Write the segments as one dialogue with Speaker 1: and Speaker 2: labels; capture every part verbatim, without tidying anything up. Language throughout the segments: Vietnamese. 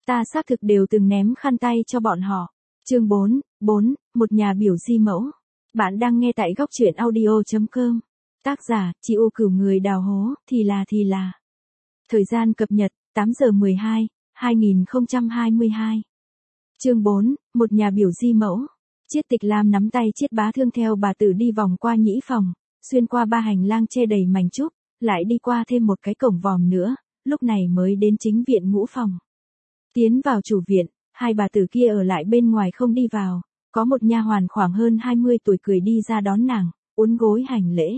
Speaker 1: Ta xác thực đều từng ném khăn tay cho bọn họ. Chương bốn, bốn, một nhà biểu di mẫu. Bạn đang nghe tại góc truyện audio chấm com. Tác giả, chị ô cửu người đào hố, thì là thì là. Thời gian cập nhật, tám giờ mười hai, hai nghìn không trăm hai mươi hai. Chương bốn, một nhà biểu di mẫu. Chiết Tịch Lam nắm tay Chiết Bá Thương theo bà tử đi vòng qua nhĩ phòng, xuyên qua ba hành lang che đầy mảnh trúc, lại đi qua thêm một cái cổng vòm nữa, lúc này mới đến chính viện ngũ phòng. Tiến vào chủ viện, hai bà tử kia ở lại bên ngoài không đi vào, có một nha hoàn khoảng hơn hai mươi tuổi cười đi ra đón nàng, uốn gối hành lễ.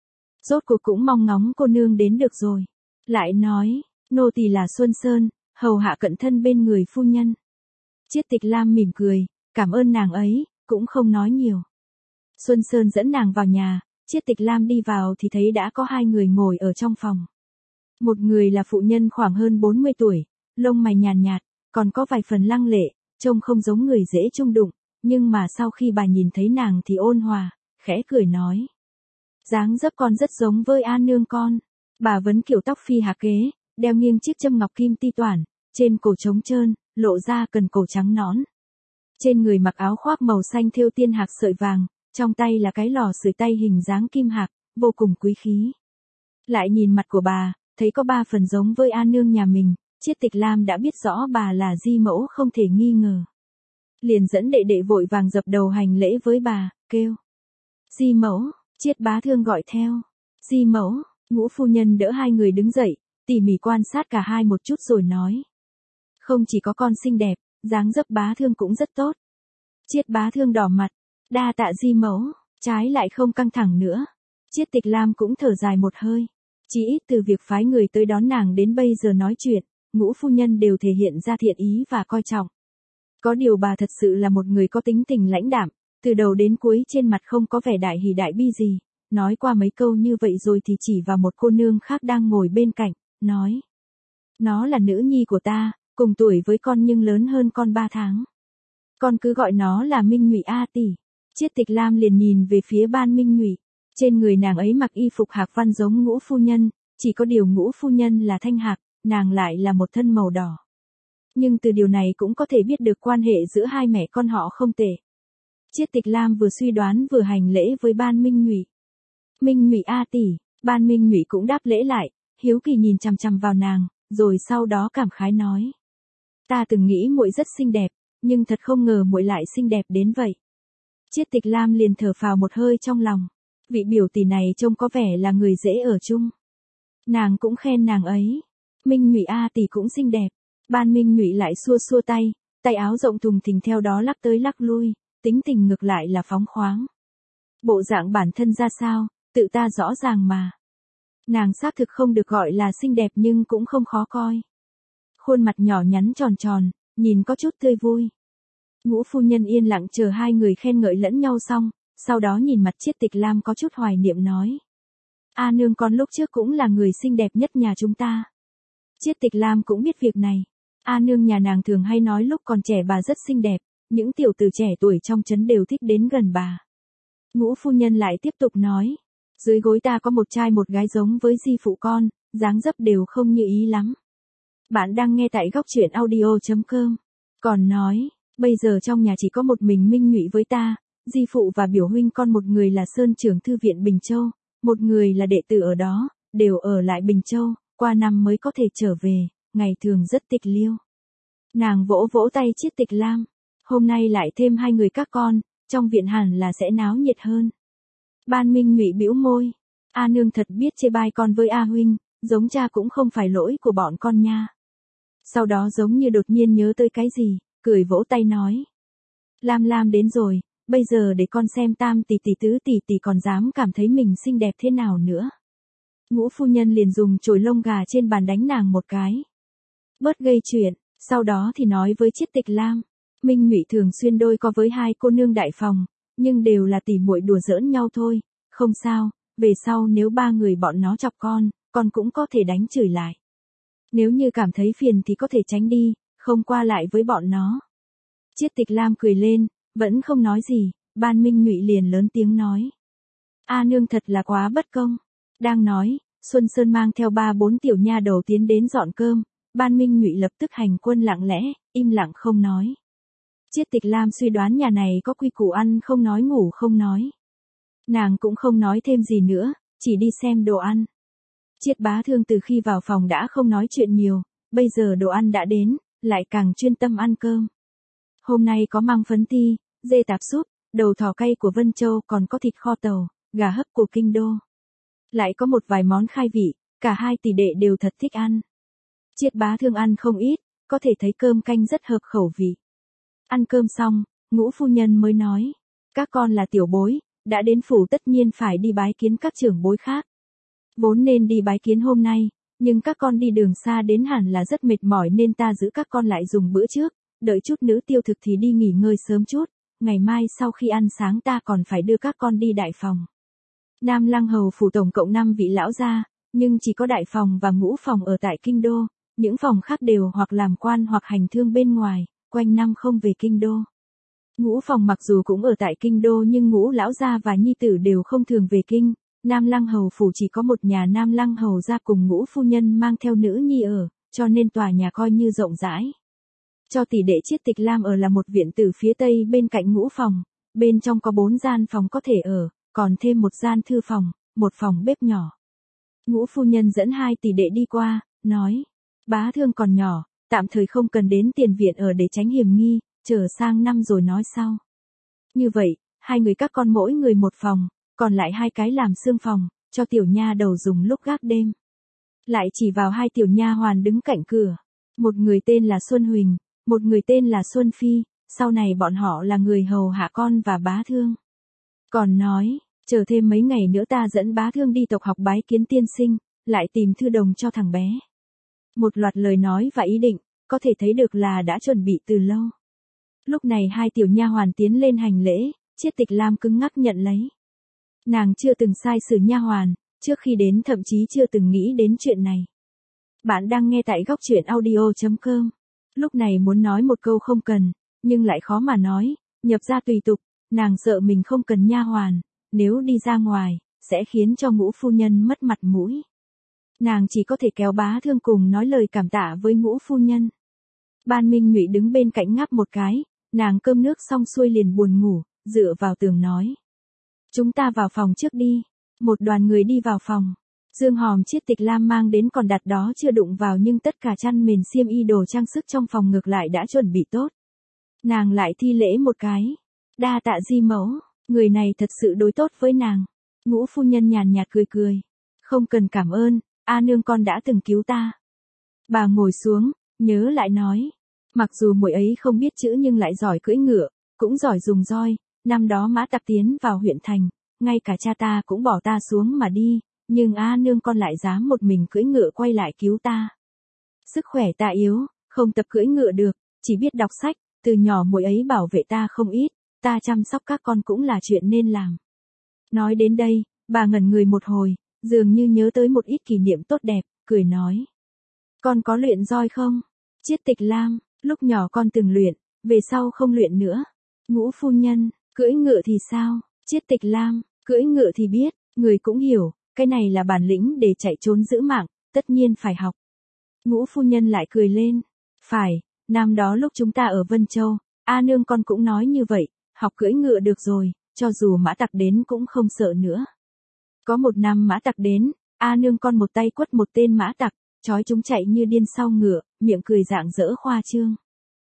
Speaker 1: Rốt cuộc cũng mong ngóng cô nương đến được rồi. Lại nói, nô tỳ là Xuân Sơn, hầu hạ cận thân bên người phu nhân. Chiết Tịch Lam mỉm cười, cảm ơn nàng ấy, cũng không nói nhiều. Xuân Sơn dẫn nàng vào nhà, Chiết Tịch Lam đi vào thì thấy đã có hai người ngồi ở trong phòng. Một người là phụ nhân khoảng hơn bốn mươi tuổi, lông mày nhàn nhạt, còn có vài phần lăng lệ, trông không giống người dễ chung đụng, nhưng mà sau khi bà nhìn thấy nàng thì ôn hòa, khẽ cười nói. Dáng dấp con rất giống với A nương con. Bà vấn kiểu tóc phi hạc kế, đeo nghiêng chiếc châm ngọc kim ti toản, trên cổ trống trơn, lộ ra cần cổ trắng nõn. Trên người mặc áo khoác màu xanh thêu tiên hạc sợi vàng, trong tay là cái lò sưởi tay hình dáng kim hạc, vô cùng quý khí. Lại nhìn mặt của bà, thấy có ba phần giống với A nương nhà mình, Chiết Tịch Lam đã biết rõ bà là di mẫu không thể nghi ngờ. Liền dẫn đệ đệ vội vàng dập đầu hành lễ với bà, kêu. Di mẫu, Chiết Bá Thương gọi theo. Di mẫu, Ngũ phu nhân đỡ hai người đứng dậy, tỉ mỉ quan sát cả hai một chút rồi nói. Không chỉ có con xinh đẹp, dáng dấp Bá Thương cũng rất tốt. Chiết Bá Thương đỏ mặt, đa tạ di mẫu, trái lại không căng thẳng nữa. Chiết Tịch Lam cũng thở dài một hơi. Chỉ ít từ việc phái người tới đón nàng đến bây giờ nói chuyện, Ngũ phu nhân đều thể hiện ra thiện ý và coi trọng. Có điều bà thật sự là một người có tính tình lãnh đạm, từ đầu đến cuối trên mặt không có vẻ đại hỉ đại bi gì, nói qua mấy câu như vậy rồi thì chỉ vào một cô nương khác đang ngồi bên cạnh, nói. Nó là nữ nhi của ta, cùng tuổi với con nhưng lớn hơn con ba tháng. Con cứ gọi nó là Minh Nhụy A tỷ. Chiết Tịch Lam liền nhìn về phía Ban Minh Nhụy, trên người nàng ấy mặc y phục hạc văn giống Ngũ phu nhân, chỉ có điều Ngũ phu nhân là thanh hạc, nàng lại là một thân màu đỏ. Nhưng từ điều này cũng có thể biết được quan hệ giữa hai mẹ con họ không tệ. Chiết Tịch Lam vừa suy đoán vừa hành lễ với Ban Minh Nhụy. Minh Nhụy A tỷ, Ban Minh Nhụy cũng đáp lễ lại, hiếu kỳ nhìn chằm chằm vào nàng, rồi sau đó cảm khái nói. Ta từng nghĩ muội rất xinh đẹp, nhưng thật không ngờ muội lại xinh đẹp đến vậy. Chiết Tịch Lam liền thở phào một hơi trong lòng, vị biểu tỷ này trông có vẻ là người dễ ở chung. Nàng cũng khen nàng ấy. Minh Nhụy A tỷ cũng xinh đẹp. Ban Minh Nhụy lại xua xua tay, tay áo rộng thùng thình theo đó lắc tới lắc lui, tính tình ngược lại là phóng khoáng. Bộ dạng bản thân ra sao, tự ta rõ ràng mà. Nàng xác thực không được gọi là xinh đẹp nhưng cũng không khó coi. Khuôn mặt nhỏ nhắn tròn tròn, nhìn có chút tươi vui. Ngũ phu nhân yên lặng chờ hai người khen ngợi lẫn nhau xong, sau đó nhìn mặt Chiết Tịch Lam có chút hoài niệm nói. A nương con lúc trước cũng là người xinh đẹp nhất nhà chúng ta. Chiết Tịch Lam cũng biết việc này. A nương nhà nàng thường hay nói lúc còn trẻ bà rất xinh đẹp, những tiểu tử trẻ tuổi trong trấn đều thích đến gần bà. Ngũ phu nhân lại tiếp tục nói. Dưới gối ta có một trai một gái giống với di phụ con, dáng dấp đều không như ý lắm. Bạn đang nghe tại góc truyện audio chấm com. Còn nói, bây giờ trong nhà chỉ có một mình Minh Nhụy với ta, di phụ và biểu huynh con một người là Sơn trưởng thư viện Bình Châu, một người là đệ tử ở đó, đều ở lại Bình Châu, qua năm mới có thể trở về, ngày thường rất tịch liêu. Nàng vỗ vỗ tay Chiết Tịch Lam, hôm nay lại thêm hai người các con, trong viện hẳn là sẽ náo nhiệt hơn. Ban Minh Nhụy bĩu môi, A nương thật biết chê bai con với A huynh, giống cha cũng không phải lỗi của bọn con nha. Sau đó giống như đột nhiên nhớ tới cái gì, cười vỗ tay nói. Lam Lam đến rồi, bây giờ để con xem tam tỷ tỷ tứ tỷ tỷ còn dám cảm thấy mình xinh đẹp thế nào nữa. Ngũ phu nhân liền dùng chổi lông gà trên bàn đánh nàng một cái. Bớt gây chuyện, sau đó thì nói với Chiết Tịch Lam. Minh Nhụy thường xuyên đôi co với hai cô nương đại phòng, nhưng đều là tỉ muội đùa giỡn nhau thôi, không sao, về sau nếu ba người bọn nó chọc con, con cũng có thể đánh chửi lại. Nếu như cảm thấy phiền thì có thể tránh đi, không qua lại với bọn nó. Chiết Tịch Lam cười lên, vẫn không nói gì, Ban Minh Nhụy liền lớn tiếng nói. A nương thật là quá bất công. Đang nói, Xuân Sơn mang theo ba bốn tiểu nha đầu tiến đến dọn cơm, Ban Minh Nhụy lập tức hành quân lặng lẽ, im lặng không nói. Chiết Tịch Lam suy đoán nhà này có quy củ ăn không nói ngủ không nói. Nàng cũng không nói thêm gì nữa, chỉ đi xem đồ ăn. Chiết Bá Thương từ khi vào phòng đã không nói chuyện nhiều, bây giờ đồ ăn đã đến, lại càng chuyên tâm ăn cơm. Hôm nay có măng phấn ti, dê tạp súp, đầu thỏ cay của Vân Châu, còn có thịt kho tàu, gà hấp của Kinh Đô. Lại có một vài món khai vị, cả hai tỷ đệ đều thật thích ăn. Chiết Bá Thương ăn không ít, có thể thấy cơm canh rất hợp khẩu vị. Ăn cơm xong, Ngũ phu nhân mới nói, các con là tiểu bối, đã đến phủ tất nhiên phải đi bái kiến các trưởng bối khác. Vốn nên đi bái kiến hôm nay, nhưng các con đi đường xa đến hẳn là rất mệt mỏi nên ta giữ các con lại dùng bữa trước, đợi chút nữa tiêu thực thì đi nghỉ ngơi sớm chút, ngày mai sau khi ăn sáng ta còn phải đưa các con đi đại phòng. Nam Lăng Hầu phủ tổng cộng năm vị lão gia, nhưng chỉ có đại phòng và ngũ phòng ở tại Kinh Đô, những phòng khác đều hoặc làm quan hoặc hành thương bên ngoài, quanh năm không về Kinh Đô. Ngũ phòng mặc dù cũng ở tại Kinh Đô nhưng Ngũ lão gia và nhi tử đều không thường về kinh. Nam Lăng Hầu phủ chỉ có một nhà Nam Lăng Hầu gia cùng Ngũ phu nhân mang theo nữ nhi ở, cho nên tòa nhà coi như rộng rãi. Cho tỷ đệ Chiết Tịch Lam ở là một viện tử phía tây bên cạnh ngũ phòng, bên trong có bốn gian phòng có thể ở, còn thêm một gian thư phòng, một phòng bếp nhỏ. Ngũ phu nhân dẫn hai tỷ đệ đi qua, nói, Bá Thương còn nhỏ, tạm thời không cần đến tiền viện ở để tránh hiểm nghi, chờ sang năm rồi nói sau. Như vậy, hai người các con mỗi người một phòng, còn lại hai cái làm xương phòng, cho tiểu nha đầu dùng lúc gác đêm. Lại chỉ vào hai tiểu nha hoàn đứng cạnh cửa, một người tên là Xuân Huỳnh, một người tên là Xuân Phi, sau này bọn họ là người hầu hạ con và Bá Thương. Còn nói, chờ thêm mấy ngày nữa ta dẫn Bá Thương đi tộc học bái kiến tiên sinh, lại tìm thư đồng cho thằng bé. Một loạt lời nói và ý định, có thể thấy được là đã chuẩn bị từ lâu. Lúc này hai tiểu nha hoàn tiến lên hành lễ, Chiết Tịch Lam cứng ngắc nhận lấy. Nàng chưa từng sai sử nha hoàn, trước khi đến thậm chí chưa từng nghĩ đến chuyện này. Bạn đang nghe tại góc truyện audio chấm com. Lúc này muốn nói một câu không cần, nhưng lại khó mà nói, nhập ra tùy tục, nàng sợ mình không cần nha hoàn, nếu đi ra ngoài, sẽ khiến cho Ngũ phu nhân mất mặt mũi. Nàng chỉ có thể kéo Bá Thương cùng nói lời cảm tạ với Ngũ phu nhân. Ban Minh Nhụy đứng bên cạnh ngáp một cái, nàng cơm nước xong xuôi liền buồn ngủ, dựa vào tường nói. Chúng ta vào phòng trước đi. Một đoàn người đi vào phòng. Dương hòm Chiết Tịch Lam mang đến còn đặt đó chưa đụng vào nhưng tất cả chăn mền xiêm y đồ trang sức trong phòng ngược lại đã chuẩn bị tốt. Nàng lại thi lễ một cái. Đa tạ di mẫu, người này thật sự đối tốt với nàng. Ngũ phu nhân nhàn nhạt cười cười. Không cần cảm ơn, A nương con đã từng cứu ta. Bà ngồi xuống, nhớ lại nói. Mặc dù muội ấy không biết chữ nhưng lại giỏi cưỡi ngựa, cũng giỏi dùng roi. Năm đó Mã Tặc tiến vào huyện thành, ngay cả cha ta cũng bỏ ta xuống mà đi, nhưng A nương con lại dám một mình cưỡi ngựa quay lại cứu ta. Sức khỏe ta yếu, không tập cưỡi ngựa được, chỉ biết đọc sách, từ nhỏ muội ấy bảo vệ ta không ít, ta chăm sóc các con cũng là chuyện nên làm. Nói đến đây, bà ngẩn người một hồi, dường như nhớ tới một ít kỷ niệm tốt đẹp, cười nói. Con có luyện roi không? Chiết Tịch Lam, lúc nhỏ con từng luyện, về sau không luyện nữa. Ngũ phu nhân, cưỡi ngựa thì sao? Chiết Tịch Lam, cưỡi ngựa thì biết, người cũng hiểu, cái này là bản lĩnh để chạy trốn giữ mạng, tất nhiên phải học. Ngũ phu nhân lại cười lên. Phải, năm đó lúc chúng ta ở Vân Châu, A nương con cũng nói như vậy, học cưỡi ngựa được rồi, cho dù Mã Tặc đến cũng không sợ nữa. Có một năm Mã Tặc đến, A nương con một tay quất một tên Mã Tặc, trói chúng chạy như điên sau ngựa, miệng cười rạng rỡ khoa trương.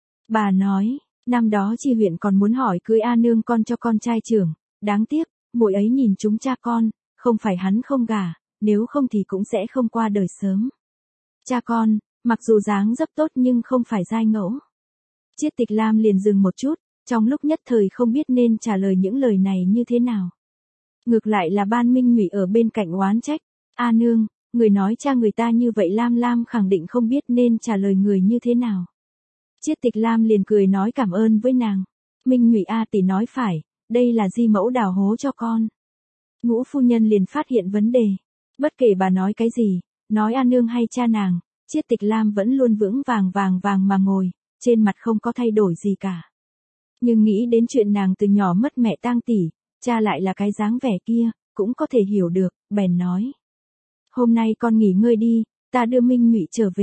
Speaker 1: Bà nói, năm đó Chi huyện còn muốn hỏi cưới A nương con cho con trai trưởng, đáng tiếc, muội ấy nhìn chúng cha con, không phải hắn không gả, nếu không thì cũng sẽ không qua đời sớm. Cha con, mặc dù dáng dấp tốt nhưng không phải giai ngẫu. Chiết Tịch Lam liền dừng một chút, trong lúc nhất thời không biết nên trả lời những lời này như thế nào. Ngược lại là Ban Minh Nhụy ở bên cạnh oán trách, A nương, người nói cha người ta như vậy. Lam Lam khẳng định không biết nên trả lời người như thế nào. Chiết Tịch Lam liền cười nói cảm ơn với nàng. Minh Nhụy A tỷ nói phải, đây là di mẫu đào hố cho con. Ngũ phu nhân liền phát hiện vấn đề. Bất kể bà nói cái gì, nói A nương hay cha nàng, Chiết Tịch Lam vẫn luôn vững vàng vàng vàng mà ngồi, trên mặt không có thay đổi gì cả. Nhưng nghĩ đến chuyện nàng từ nhỏ mất mẹ tang tỷ, cha lại là cái dáng vẻ kia, cũng có thể hiểu được, bèn nói. Hôm nay con nghỉ ngơi đi, ta đưa Minh Nhụy trở về,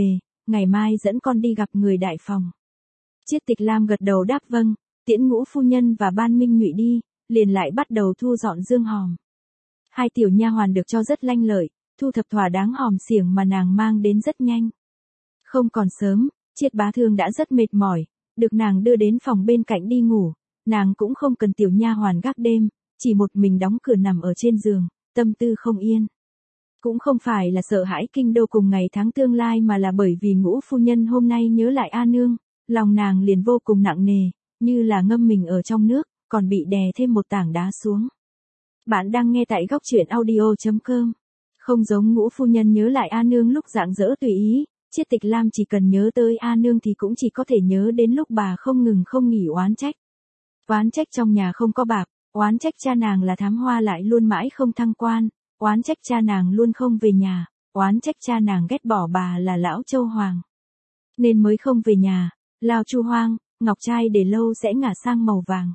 Speaker 1: ngày mai dẫn con đi gặp người đại phòng. Chiết Tịch Lam gật đầu đáp vâng, tiễn Ngũ phu nhân và Ban Minh Nhụy đi, liền lại bắt đầu thu dọn dương hòm. Hai tiểu nha hoàn được cho rất lanh lợi, thu thập thỏa đáng hòm xiềng mà nàng mang đến rất nhanh. Không còn sớm, Chiết Bá Thương đã rất mệt mỏi, được nàng đưa đến phòng bên cạnh đi ngủ, nàng cũng không cần tiểu nha hoàn gác đêm, chỉ một mình đóng cửa nằm ở trên giường, tâm tư không yên. Cũng không phải là sợ hãi kinh đô cùng ngày tháng tương lai mà là bởi vì Ngũ phu nhân hôm nay nhớ lại A nương, lòng nàng liền vô cùng nặng nề, như là ngâm mình ở trong nước, còn bị đè thêm một tảng đá xuống. Bạn đang nghe tại góc truyện audio chấm com. Không giống Ngũ phu nhân nhớ lại A nương lúc rạng rỡ tùy ý, Chiết Tịch Lam chỉ cần nhớ tới A nương thì cũng chỉ có thể nhớ đến lúc bà không ngừng không nghỉ oán trách. Oán trách trong nhà không có bạc, oán trách cha nàng là thám hoa lại luôn mãi không thăng quan, oán trách cha nàng luôn không về nhà, oán trách cha nàng ghét bỏ bà là lão Châu Hoàng. Nên mới không về nhà, lao chu hoang, ngọc trai để lâu sẽ ngả sang màu vàng.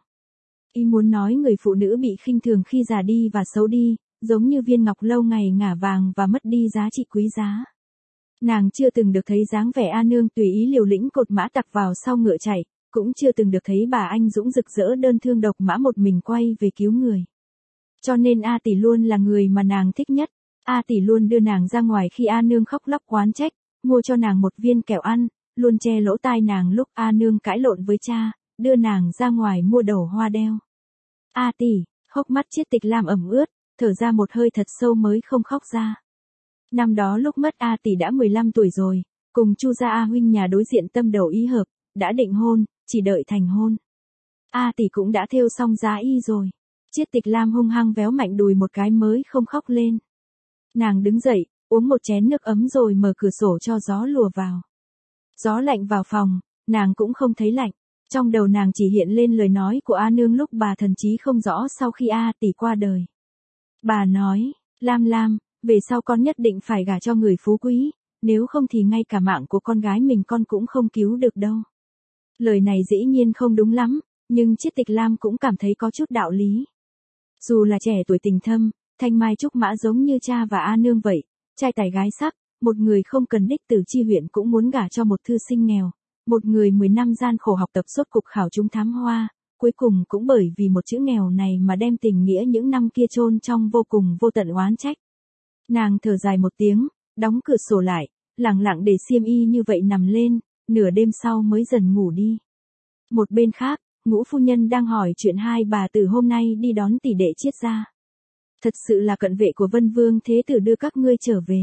Speaker 1: Y muốn nói người phụ nữ bị khinh thường khi già đi và xấu đi, giống như viên ngọc lâu ngày ngả vàng và mất đi giá trị quý giá. Nàng chưa từng được thấy dáng vẻ A nương tùy ý liều lĩnh cột mã tặc vào sau ngựa chạy, cũng chưa từng được thấy bà anh dũng rực rỡ đơn thương độc mã một mình quay về cứu người. Cho nên A tỷ luôn là người mà nàng thích nhất. A tỷ luôn đưa nàng ra ngoài khi A nương khóc lóc oán trách, mua cho nàng một viên kẹo ăn, luôn che lỗ tai nàng lúc A nương cãi lộn với cha, đưa nàng ra ngoài mua đầu hoa đeo. A tỷ, hốc mắt Chiết Tịch Lam ẩm ướt, thở ra một hơi thật sâu mới không khóc ra. Năm đó lúc mất A tỷ đã mười lăm tuổi rồi, cùng Chu gia A huynh nhà đối diện tâm đầu ý hợp, đã định hôn, chỉ đợi thành hôn. A tỷ cũng đã thêu xong giá y rồi. Chiết Tịch Lam hung hăng véo mạnh đùi một cái mới không khóc lên. Nàng đứng dậy, uống một chén nước ấm rồi mở cửa sổ cho gió lùa vào. Gió lạnh vào phòng, nàng cũng không thấy lạnh. Trong đầu nàng chỉ hiện lên lời nói của A nương lúc bà thần trí không rõ sau khi A tỷ qua đời. Bà nói, Lam Lam, về sau con nhất định phải gả cho người phú quý, nếu không thì ngay cả mạng của con gái mình con cũng không cứu được đâu. Lời này dĩ nhiên không đúng lắm, nhưng Chiết Tịch Lam cũng cảm thấy có chút đạo lý. Dù là trẻ tuổi tình thâm, thanh mai trúc mã giống như cha và A nương vậy, trai tài gái sắc, một người không cần đích tử chi huyện cũng muốn gả cho một thư sinh nghèo, một người mười năm gian khổ học tập sốt cục khảo trúng thám hoa, cuối cùng cũng bởi vì một chữ nghèo này mà đem tình nghĩa những năm kia chôn trong vô cùng vô tận oán trách. Nàng thở dài một tiếng, đóng cửa sổ lại, lặng lặng để xiêm y như vậy nằm lên, nửa đêm sau mới dần ngủ đi. Một bên khác, Ngũ phu nhân đang hỏi chuyện hai bà tử hôm nay đi đón tỷ đệ Chiết gia. Thật sự là cận vệ của Vân Vương Thế Tử đưa các ngươi trở về.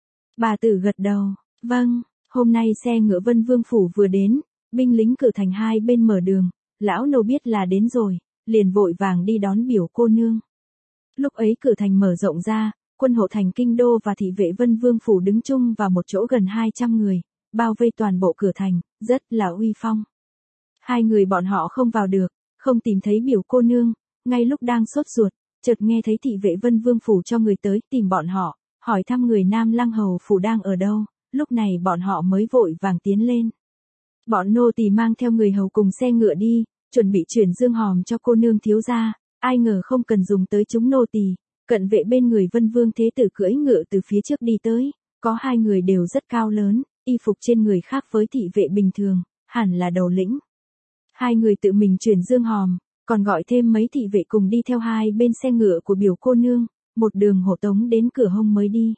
Speaker 1: Bà tử gật đầu, vâng, hôm nay xe ngựa Vân Vương phủ vừa đến, binh lính cửa thành hai bên mở đường, lão nô biết là đến rồi, liền vội vàng đi đón biểu cô nương. Lúc ấy cửa thành mở rộng ra, quân hộ thành kinh đô và thị vệ Vân Vương phủ đứng chung vào một chỗ gần hai trăm người, bao vây toàn bộ cửa thành, rất là uy phong. Hai người bọn họ không vào được, không tìm thấy biểu cô nương, ngay lúc đang sốt ruột, chợt nghe thấy thị vệ Vân Vương phủ cho người tới tìm bọn họ, hỏi thăm người Nam Lăng hầu phủ đang ở đâu, lúc này bọn họ mới vội vàng tiến lên. Bọn nô tỳ mang theo người hầu cùng xe ngựa đi, chuẩn bị chuyển dương hòm cho cô nương thiếu gia, ai ngờ không cần dùng tới chúng nô tỳ, cận vệ bên người Vân Vương Thế Tử cưỡi ngựa từ phía trước đi tới, có hai người đều rất cao lớn, y phục trên người khác với thị vệ bình thường, hẳn là đầu lĩnh. Hai người tự mình chuyển dương hòm, còn gọi thêm mấy thị vệ cùng đi theo hai bên xe ngựa của biểu cô nương, một đường hộ tống đến cửa hông mới đi.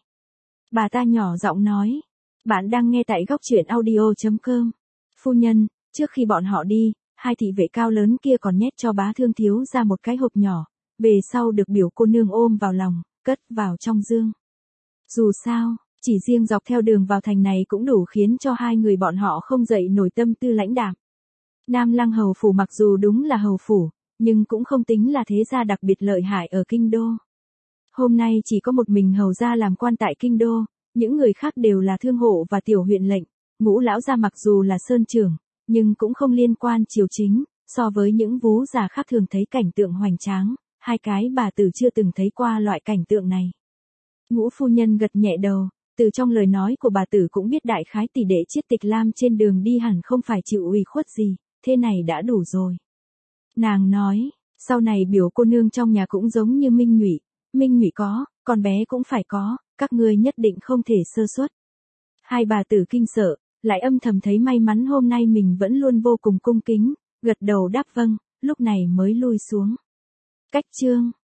Speaker 1: Bà ta nhỏ giọng nói, bạn đang nghe tại góc truyện audio chấm com. Phu nhân, trước khi bọn họ đi, hai thị vệ cao lớn kia còn nhét cho Bá Thương thiếu ra một cái hộp nhỏ, về sau được biểu cô nương ôm vào lòng, cất vào trong dương. Dù sao, chỉ riêng dọc theo đường vào thành này cũng đủ khiến cho hai người bọn họ không dậy nổi tâm tư lãnh đạm. Nam Lăng hầu phủ mặc dù đúng là hầu phủ, nhưng cũng không tính là thế gia đặc biệt lợi hại ở kinh đô. Hôm nay chỉ có một mình hầu gia làm quan tại kinh đô, những người khác đều là thương hộ và tiểu huyện lệnh. Ngũ lão gia mặc dù là sơn trưởng, nhưng cũng không liên quan triều chính, so với những vú già khác thường thấy cảnh tượng hoành tráng, hai cái bà tử chưa từng thấy qua loại cảnh tượng này. Ngũ phu nhân gật nhẹ đầu, từ trong lời nói của bà tử cũng biết đại khái tỷ đệ Chiết Tịch Lam trên đường đi hẳn không phải chịu ủy khuất gì, thế này đã đủ rồi. Nàng nói, sau này biểu cô nương trong nhà cũng giống như Minh Nhụy, Minh Nhụy có, con bé cũng phải có, các ngươi nhất định không thể sơ suất. Hai bà tử kinh sợ, Lại âm thầm thấy may mắn hôm nay mình vẫn luôn vô cùng cung kính, gật đầu đáp vâng, lúc này mới lui xuống. Cách chương